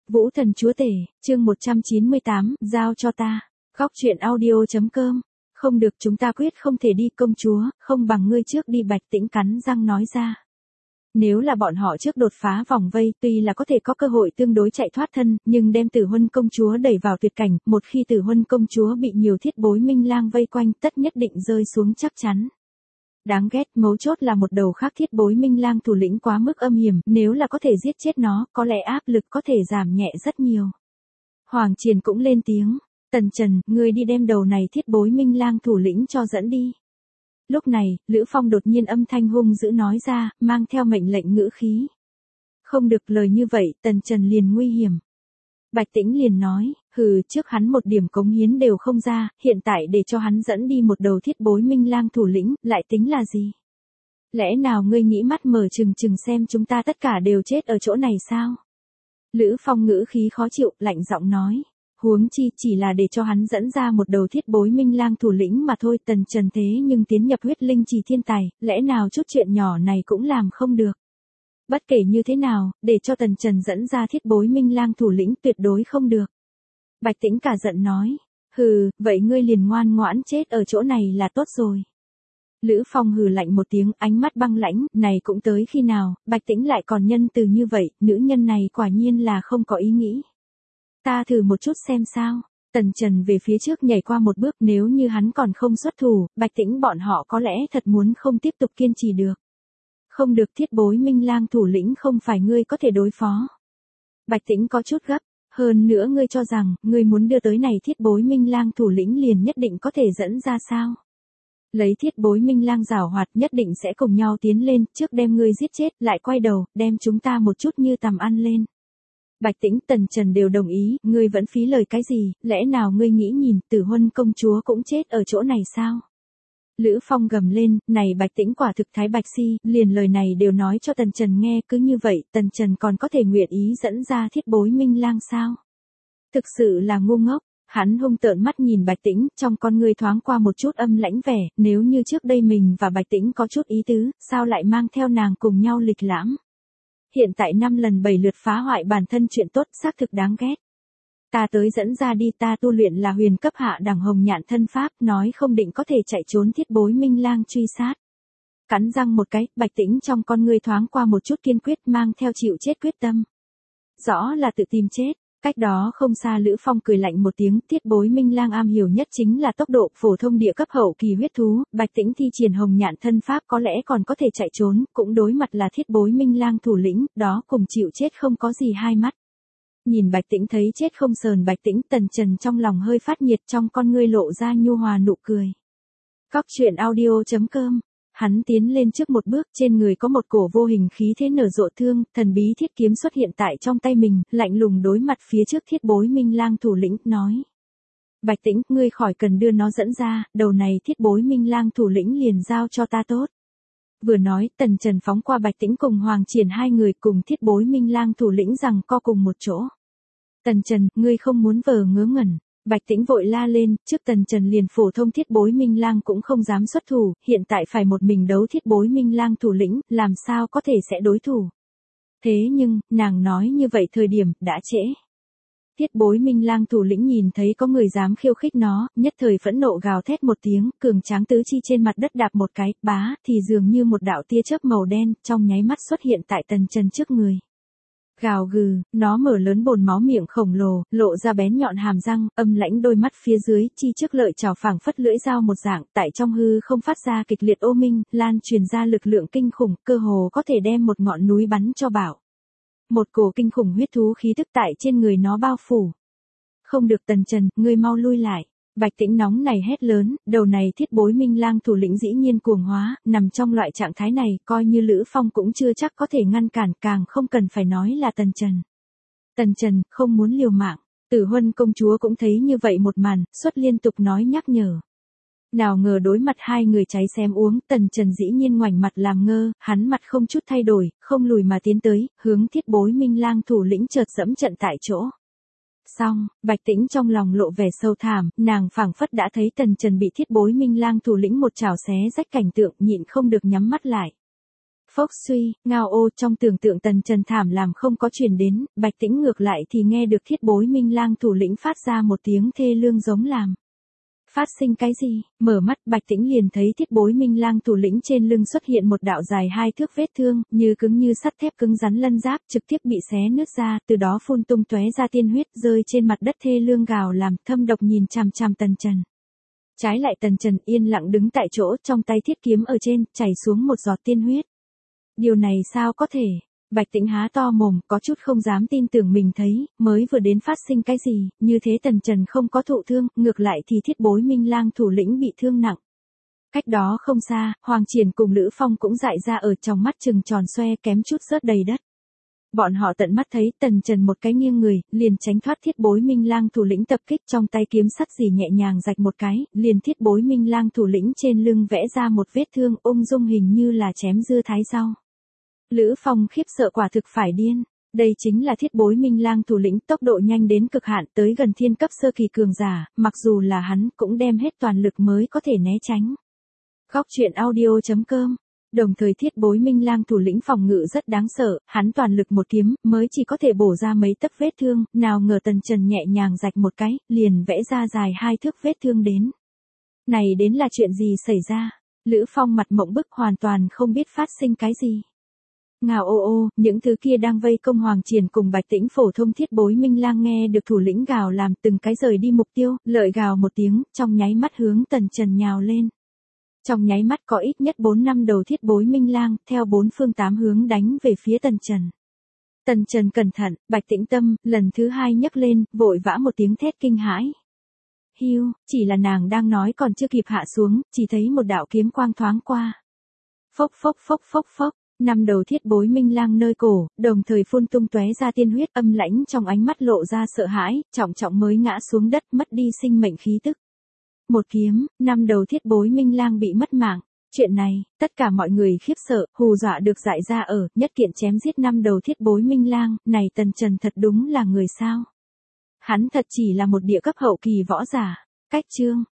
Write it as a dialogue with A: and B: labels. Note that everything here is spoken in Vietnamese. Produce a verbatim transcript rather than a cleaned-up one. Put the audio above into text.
A: Vũ Thần Chúa Tể, chương một trăm chín mươi tám, giao cho ta. Góc truyện audio.com. Không được, chúng ta quyết không thể đi, công chúa, không bằng ngươi trước đi, Bạch Tĩnh cắn răng nói ra. Nếu là bọn họ trước đột phá vòng vây, tuy là có thể có cơ hội tương đối chạy thoát thân, nhưng đem Tử Huân công chúa đẩy vào tuyệt cảnh, một khi Tử Huân công chúa bị nhiều thiết bối minh lang vây quanh, tất nhất định rơi xuống chắc chắn. Đáng ghét, mấu chốt là một đầu khác thiết bối minh lang thủ lĩnh quá mức âm hiểm, nếu là có thể giết chết nó, có lẽ áp lực có thể giảm nhẹ rất nhiều. Hoàng Triền cũng lên tiếng, Tần Trần, ngươi đi đem đầu này thiết bối minh lang thủ lĩnh cho dẫn đi. Lúc này, Lữ Phong đột nhiên âm thanh hung dữ nói ra, mang theo mệnh lệnh ngữ khí. Không được, lời như vậy, Tần Trần liền nguy hiểm. Bạch Tĩnh liền nói, hừ, trước hắn một điểm cống hiến đều không ra, hiện tại để cho hắn dẫn đi một đầu thiết bối minh lang thủ lĩnh, lại tính là gì? Lẽ nào ngươi nghĩ mắt mở trừng trừng xem chúng ta tất cả đều chết ở chỗ này sao? Lữ Phong ngữ khí khó chịu, lạnh giọng nói. Huống chi chỉ là để cho hắn dẫn ra một đầu thiết bối minh lang thủ lĩnh mà thôi. Tần Trần thế nhưng tiến nhập huyết linh trì thiên tài, lẽ nào chút chuyện nhỏ này cũng làm không được? Bất kể như thế nào, để cho Tần Trần dẫn ra thiết bối minh lang thủ lĩnh tuyệt đối không được. Bạch Tĩnh cả giận nói, hừ, vậy ngươi liền ngoan ngoãn chết ở chỗ này là tốt rồi. Lữ Phong hừ lạnh một tiếng, ánh mắt băng lãnh, này cũng tới khi nào, Bạch Tĩnh lại còn nhân từ như vậy, nữ nhân này quả nhiên là không có ý nghĩ. Ta thử một chút xem sao. Tần Trần về phía trước nhảy qua một bước, nếu như hắn còn không xuất thủ, Bạch Tĩnh bọn họ có lẽ thật muốn không tiếp tục kiên trì được. Không được, thiết bối minh lang thủ lĩnh không phải ngươi có thể đối phó. Bạch Tĩnh có chút gấp, hơn nữa ngươi cho rằng, ngươi muốn đưa tới này thiết bối minh lang thủ lĩnh liền nhất định có thể dẫn ra sao? Lấy thiết bối minh lang giảo hoạt nhất định sẽ cùng nhau tiến lên, trước đem ngươi giết chết, lại quay đầu, đem chúng ta một chút như tầm ăn lên. Bạch Tĩnh, Tần Trần đều đồng ý, ngươi vẫn phí lời cái gì, lẽ nào ngươi nghĩ nhìn, Tử Huân công chúa cũng chết ở chỗ này sao? Lữ Phong gầm lên, này Bạch Tĩnh quả thực thái bạch si, liền lời này đều nói cho Tần Trần nghe, cứ như vậy, Tần Trần còn có thể nguyện ý dẫn ra thiết bối minh lang sao? Thực sự là ngu ngốc, hắn hung tợn mắt nhìn Bạch Tĩnh, trong con người thoáng qua một chút âm lãnh vẻ, nếu như trước đây mình và Bạch Tĩnh có chút ý tứ, sao lại mang theo nàng cùng nhau lịch lãm? Hiện tại năm lần bảy lượt phá hoại bản thân chuyện tốt, xác thực đáng ghét. Ta tới dẫn ra đi, ta tu luyện là huyền cấp hạ đẳng hồng nhạn thân pháp, nói không định có thể chạy trốn thiết bối minh lang truy sát. Cắn răng một cái, Bạch Tĩnh trong con ngươi thoáng qua một chút kiên quyết, mang theo chịu chết quyết tâm. Rõ là tự tìm chết. Cách đó không xa Lữ Phong cười lạnh một tiếng, thiết bối minh lang am hiểu nhất chính là tốc độ, phổ thông địa cấp hậu kỳ huyết thú, Bạch Tĩnh thi triển hồng nhạn thân pháp có lẽ còn có thể chạy trốn, cũng đối mặt là thiết bối minh lang thủ lĩnh, đó cùng chịu chết không có gì hai mắt. Nhìn Bạch Tĩnh thấy chết không sờn Bạch Tĩnh, Tần Trần trong lòng hơi phát nhiệt, trong con ngươi lộ ra nhu hòa nụ cười. Góc truyện audio.com. Hắn tiến lên trước một bước, trên người có một cổ vô hình khí thế nở rộ thương, thần bí thiết kiếm xuất hiện tại trong tay mình, lạnh lùng đối mặt phía trước thiết bối minh lang thủ lĩnh, nói. Bạch Tĩnh, ngươi khỏi cần đưa nó dẫn ra, đầu này thiết bối minh lang thủ lĩnh liền giao cho ta tốt. Vừa nói, Tần Trần phóng qua Bạch Tĩnh cùng Hoàng Triền hai người cùng thiết bối minh lang thủ lĩnh rằng co cùng một chỗ. Tần Trần, ngươi không muốn vờ ngớ ngẩn. Bạch Tĩnh vội la lên, trước Tần Trần liền phổ thông thiết bối minh lang cũng không dám xuất thủ, hiện tại phải một mình đấu thiết bối minh lang thủ lĩnh, làm sao có thể sẽ đối thủ. Thế nhưng, nàng nói như vậy thời điểm, đã trễ. Thiết bối minh lang thủ lĩnh nhìn thấy có người dám khiêu khích nó, nhất thời phẫn nộ gào thét một tiếng, cường tráng tứ chi trên mặt đất đạp một cái, bá, thì dường như một đạo tia chớp màu đen, trong nháy mắt xuất hiện tại Tần Trần trước người. Gào gừ, nó mở lớn bồn máu miệng khổng lồ, lộ ra bén nhọn hàm răng, âm lãnh đôi mắt phía dưới, chi trước lợi chảo phảng phất lưỡi dao một dạng, tại trong hư không phát ra kịch liệt ô minh, lan truyền ra lực lượng kinh khủng, cơ hồ có thể đem một ngọn núi bắn cho bạo. Một cổ kinh khủng huyết thú khí tức tại trên người nó bao phủ. Không được, Tần Trần, ngươi mau lui lại. Bạch Tĩnh nóng này hét lớn, đầu này thiết bối minh lang thủ lĩnh dĩ nhiên cuồng hóa, nằm trong loại trạng thái này, coi như Lữ Phong cũng chưa chắc có thể ngăn cản, càng không cần phải nói là Tần Trần. Tần Trần, không muốn liều mạng, Tử Huân công chúa cũng thấy như vậy một màn, suốt liên tục nói nhắc nhở. Nào ngờ đối mặt hai người cháy xém uống, Tần Trần dĩ nhiên ngoảnh mặt làm ngơ, hắn mặt không chút thay đổi, không lùi mà tiến tới, hướng thiết bối minh lang thủ lĩnh chợt dẫm trận tại chỗ. Xong, Bạch Tĩnh trong lòng lộ vẻ sâu thảm, nàng phảng phất đã thấy Tần Trần bị thiết bối minh lang thủ lĩnh một chảo xé rách cảnh tượng, nhịn không được nhắm mắt lại. Phốc suy, ngao ô, trong tưởng tượng Tần Trần thảm làm không có truyền đến, Bạch Tĩnh ngược lại thì nghe được Thiết Bối Minh Lang thủ lĩnh phát ra một tiếng thê lương giống làm. Phát sinh cái gì? Mở mắt Bạch Tĩnh liền thấy Thiết Bối Minh Lang thủ lĩnh trên lưng xuất hiện một đạo dài hai thước vết thương, như cứng như sắt thép cứng rắn lân giáp, trực tiếp bị xé nứt ra, từ đó phun tung tóe ra tiên huyết, rơi trên mặt đất thê lương gào làm, thâm độc nhìn chằm chằm Tần Trần. Trái lại Tần Trần yên lặng đứng tại chỗ, trong tay thiết kiếm ở trên, chảy xuống một giọt tiên huyết. Điều này sao có thể? Bạch Tĩnh há to mồm, có chút không dám tin tưởng mình thấy, mới vừa đến phát sinh cái gì, như thế Tần Trần không có thụ thương, ngược lại thì Thiết Bối Minh Lang thủ lĩnh bị thương nặng. Cách đó không xa, Hoàng Triển cùng Lữ Phong cũng dại ra ở trong mắt trừng tròn xoe kém chút rớt đầy đất. Bọn họ tận mắt thấy Tần Trần một cái nghiêng người, liền tránh thoát Thiết Bối Minh Lang thủ lĩnh tập kích, trong tay kiếm sắt dì nhẹ nhàng rạch một cái, liền Thiết Bối Minh Lang thủ lĩnh trên lưng vẽ ra một vết thương ung dung hình như là chém dưa thái rau. Lữ Phong khiếp sợ quả thực phải điên. Đây chính là Thiết Bối Minh Lang thủ lĩnh, tốc độ nhanh đến cực hạn, tới gần thiên cấp sơ kỳ cường giả, mặc dù là hắn cũng đem hết toàn lực mới có thể né tránh. Góc truyện audio chấm com. Đồng thời Thiết Bối Minh Lang thủ lĩnh phòng ngự rất đáng sợ, hắn toàn lực một kiếm, mới chỉ có thể bổ ra mấy tấc vết thương, nào ngờ Tần Trần nhẹ nhàng rạch một cái, liền vẽ ra dài hai thước vết thương đến. Này đến là chuyện gì xảy ra? Lữ Phong mặt mộng bức hoàn toàn không biết phát sinh cái gì. Ngào ô ô, những thứ kia đang vây công Hoàng Triển cùng Bạch Tĩnh phổ thông Thiết Bối Minh Lang nghe được thủ lĩnh gào làm từng cái rời đi mục tiêu, lợi gào một tiếng, trong nháy mắt hướng Tần Trần nhào lên. Trong nháy mắt có ít nhất bốn năm đầu Thiết Bối Minh Lang, theo bốn phương tám hướng đánh về phía Tần Trần. Tần Trần cẩn thận, Bạch Tĩnh tâm, lần thứ hai nhấc lên, vội vã một tiếng thét kinh hãi. Hiu, chỉ là nàng đang nói còn chưa kịp hạ xuống, chỉ thấy một đạo kiếm quang thoáng qua. Phốc phốc phốc phốc phốc. Năm đầu Thiết Bối Minh Lang nơi cổ, đồng thời phun tung tóe ra tiên huyết, âm lãnh trong ánh mắt lộ ra sợ hãi, trọng trọng mới ngã xuống đất, mất đi sinh mệnh khí tức. Một kiếm, năm đầu Thiết Bối Minh Lang bị mất mạng. Chuyện này, tất cả mọi người khiếp sợ, hù dọa được dại ra ở, nhất kiện chém giết năm đầu Thiết Bối Minh Lang, này Tần Trần thật đúng là người sao? Hắn thật chỉ là một địa cấp hậu kỳ võ giả. Cách chương